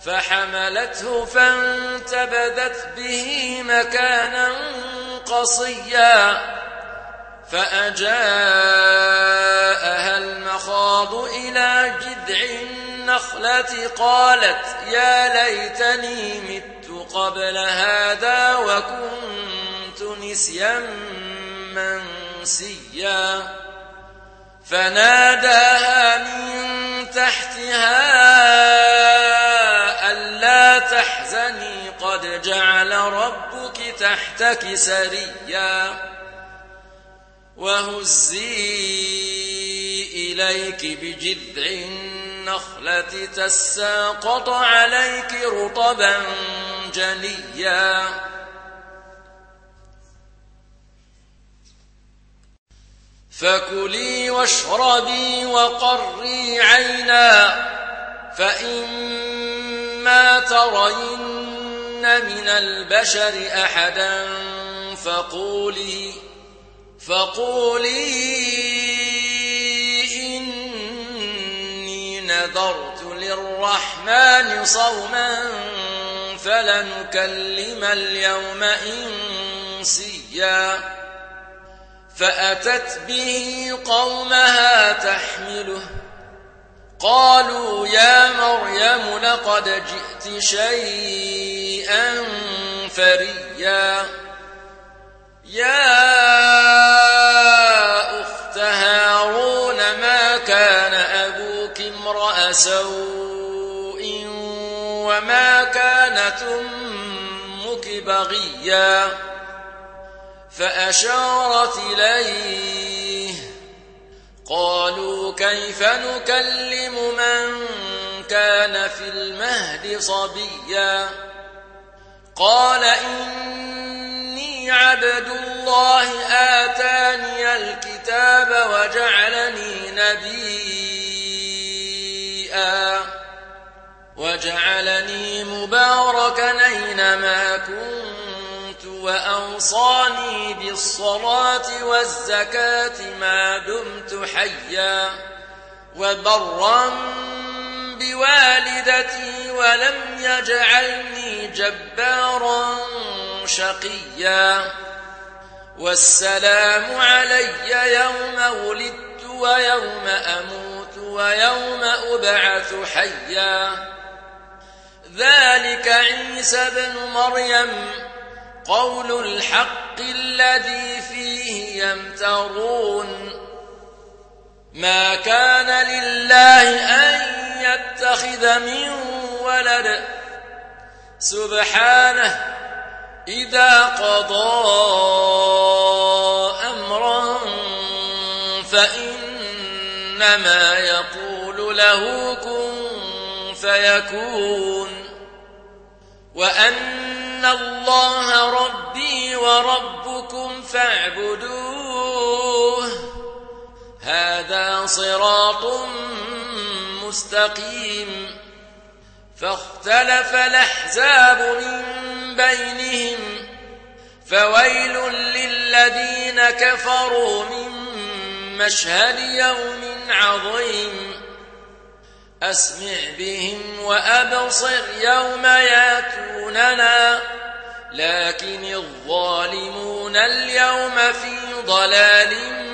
فحملته فانتبذت به مكانا قصيا فأجاءها المخاض إلى جذع النخلة قالت يا ليتني مت قبل هذا وكنت نسيا منسيا فناداها من تحتها ألا تحزني قد جعل ربك تحتك سريا وهزي إليك بجذع النخلة تساقط عليك رطبا جنيا فكلي واشربي وقري عينا فإما ترين من البشر أحدا فقولي إني نذرت للرحمن صوما فلنكلم اليوم إنسيا فأتت به قومها تحمله قالوا يا مريم لقد جئت شيئا فريا يا أخت هارون ما كان أبوك امرأ سوء وما كانت أمك بغيا فأشارت إليه قالوا كيف نكلم من كان في المهد صبيا قال إني عبد الله آتاني الكتاب وجعلني مباركا أينما كنت وأوصاني بالصلاة والزكاة ما دمت حيا وبرا بوالدتي ولم يجعلني جبارا شقيا والسلام علي يوم ولدت ويوم أموت ويوم أبعث حيا ذلك عيسى بن مريم قول الحق الذي فيه يمترون ما كان لله أن يتخذ من ولد سبحانه إذا قضى أمرا فإنما يقول له كن فيكون وأن الله ربي وربكم فاعبدوه هذا صراط مستقيم فاختلف الأحزاب من بينهم فويل للذين كفروا من مشهد يوم عظيم أسمع بهم وأبصر يوم ياتوننا لكن الظالمون اليوم في ضلال